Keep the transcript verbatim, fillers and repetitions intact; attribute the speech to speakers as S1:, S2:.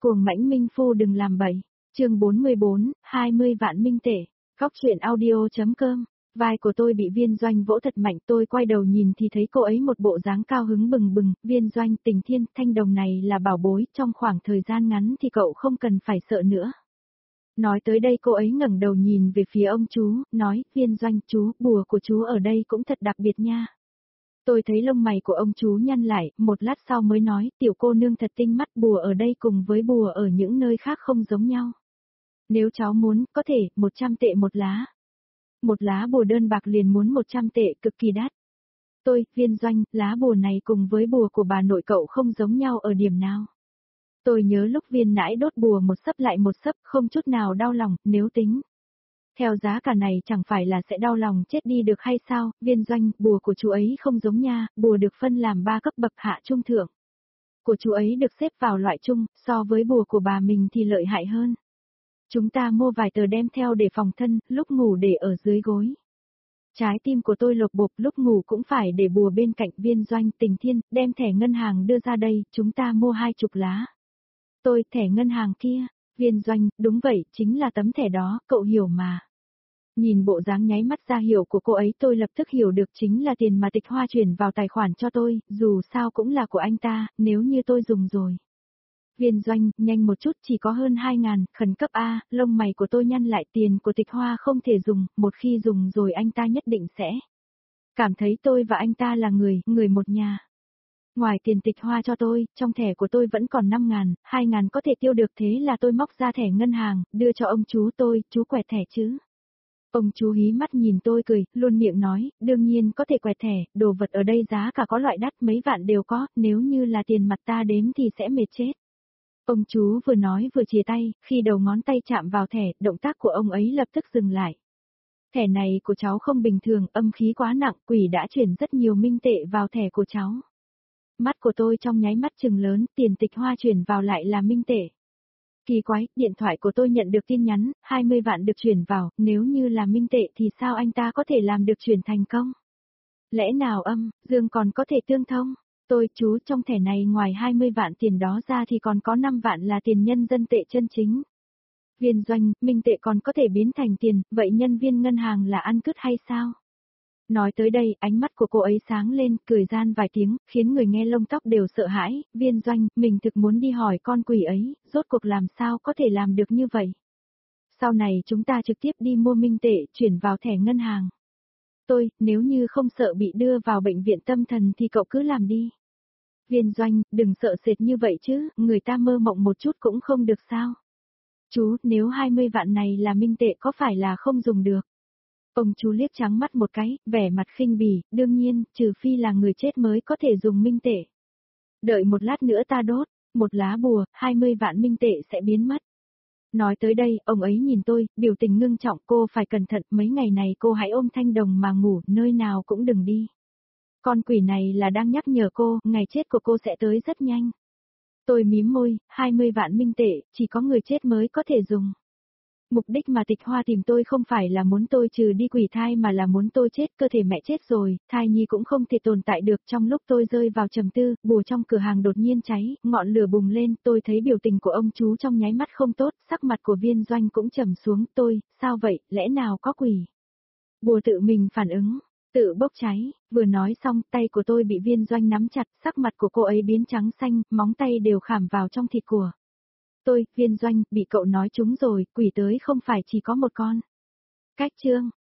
S1: Cuồng mãnh minh phu đừng làm bậy. Chương bốn mươi bốn, hai mươi vạn minh tệ. Góc truyện audio.com. Vai của tôi bị Viên Doanh vỗ thật mạnh, tôi quay đầu nhìn thì thấy cô ấy một bộ dáng cao hứng bừng bừng. Viên Doanh, Tình Thiên, Thanh Đồng này là bảo bối, trong khoảng thời gian ngắn thì cậu không cần phải sợ nữa. Nói tới đây cô ấy ngẩng đầu nhìn về phía ông chú, nói, Viên Doanh, chú, bùa của chú ở đây cũng thật đặc biệt nha. Tôi thấy lông mày của ông chú nhăn lại, một lát sau mới nói, tiểu cô nương thật tinh mắt, bùa ở đây cùng với bùa ở những nơi khác không giống nhau. Nếu cháu muốn, có thể, một trăm tệ một lá. Một lá bùa đơn bạc liền muốn một trăm tệ, cực kỳ đắt. Tôi, Viên Doanh, lá bùa này cùng với bùa của bà nội cậu không giống nhau ở điểm nào. Tôi nhớ lúc Viên nãi đốt bùa một sấp lại một sấp, không chút nào đau lòng, nếu tính theo giá cả này chẳng phải là sẽ đau lòng chết đi được hay sao? Viên Doanh, bùa của chú ấy không giống nha, bùa được phân làm ba cấp bậc hạ trung thượng. Của chú ấy được xếp vào loại trung, so với bùa của bà mình thì lợi hại hơn. Chúng ta mua vài tờ đem theo để phòng thân, lúc ngủ để ở dưới gối. Trái tim của tôi lột bột, lúc ngủ cũng phải để bùa bên cạnh. Viên Doanh, Tình Thiên, đem thẻ ngân hàng đưa ra đây, chúng ta mua hai chục lá. Tôi, thẻ ngân hàng kia. Viên Doanh, đúng vậy, chính là tấm thẻ đó, cậu hiểu mà. Nhìn bộ dáng nháy mắt ra hiểu của cô ấy, tôi lập tức hiểu được chính là tiền mà Tịch Hoa chuyển vào tài khoản cho tôi, dù sao cũng là của anh ta, nếu như tôi dùng rồi. Viên Doanh, nhanh một chút, chỉ có hơn hai ngàn, khẩn cấp a. Lông mày của tôi nhăn lại, tiền của Tịch Hoa không thể dùng, một khi dùng rồi anh ta nhất định sẽ cảm thấy tôi và anh ta là người, người một nhà. Ngoài tiền Tịch Hoa cho tôi, trong thẻ của tôi vẫn còn năm ngàn, hai ngàn có thể tiêu được, thế là tôi móc ra thẻ ngân hàng, đưa cho ông chú tôi, chú quẹt thẻ chứ. Ông chú hí mắt nhìn tôi cười, luôn miệng nói, đương nhiên có thể quẹt thẻ, đồ vật ở đây giá cả có loại đắt mấy vạn đều có, nếu như là tiền mặt ta đếm thì sẽ mệt chết. Ông chú vừa nói vừa chìa tay, khi đầu ngón tay chạm vào thẻ, động tác của ông ấy lập tức dừng lại. Thẻ này của cháu không bình thường, âm khí quá nặng, quỷ đã chuyển rất nhiều minh tệ vào thẻ của cháu. Mắt của tôi trong nháy mắt trừng lớn, tiền Tịch Hoa chuyển vào lại là minh tệ. Kỳ quái, điện thoại của tôi nhận được tin nhắn, hai mươi vạn được chuyển vào, nếu như là minh tệ thì sao anh ta có thể làm được chuyển thành công? Lẽ nào âm, dương còn có thể tương thông? Tôi, chú, trong thẻ này ngoài hai mươi vạn tiền đó ra thì còn có năm vạn là tiền nhân dân tệ chân chính. Viên Doanh, minh tệ còn có thể biến thành tiền, vậy nhân viên ngân hàng là ăn cướp hay sao? Nói tới đây, ánh mắt của cô ấy sáng lên, cười gian vài tiếng, khiến người nghe lông tóc đều sợ hãi. Viên Doanh, mình thực muốn đi hỏi con quỷ ấy, rốt cuộc làm sao có thể làm được như vậy? Sau này chúng ta trực tiếp đi mua minh tệ, chuyển vào thẻ ngân hàng. Tôi, nếu như không sợ bị đưa vào bệnh viện tâm thần thì cậu cứ làm đi. Viên Doanh, đừng sợ sệt như vậy chứ, người ta mơ mộng một chút cũng không được sao? Chú, nếu hai mươi vạn này là minh tệ có phải là không dùng được? Ông chú liếc trắng mắt một cái, vẻ mặt khinh bỉ, đương nhiên, trừ phi là người chết mới có thể dùng minh tệ. Đợi một lát nữa ta đốt, một lá bùa, hai mươi vạn minh tệ sẽ biến mất. Nói tới đây, ông ấy nhìn tôi, biểu tình ngưng trọng, cô phải cẩn thận, mấy ngày này cô hãy ôm Thanh Đồng mà ngủ, nơi nào cũng đừng đi. Con quỷ này là đang nhắc nhở cô, ngày chết của cô sẽ tới rất nhanh. Tôi mím môi, hai mươi vạn minh tệ, chỉ có người chết mới có thể dùng. Mục đích mà Tịch Hoa tìm tôi không phải là muốn tôi trừ đi quỷ thai mà là muốn tôi chết, cơ thể mẹ chết rồi, thai nhi cũng không thể tồn tại được. Trong lúc tôi rơi vào trầm tư, bùa trong cửa hàng đột nhiên cháy, ngọn lửa bùng lên, tôi thấy biểu tình của ông chú trong nháy mắt không tốt, sắc mặt của Viên Doanh cũng trầm xuống. Tôi, sao vậy, lẽ nào có quỷ? Bùa tự mình phản ứng, tự bốc cháy. Vừa nói xong, tay của tôi bị Viên Doanh nắm chặt, sắc mặt của cô ấy biến trắng xanh, móng tay đều khảm vào trong thịt của tôi. Viên Doanh, bị cậu nói trúng rồi, quỷ tới không phải chỉ có một con. Cách chương.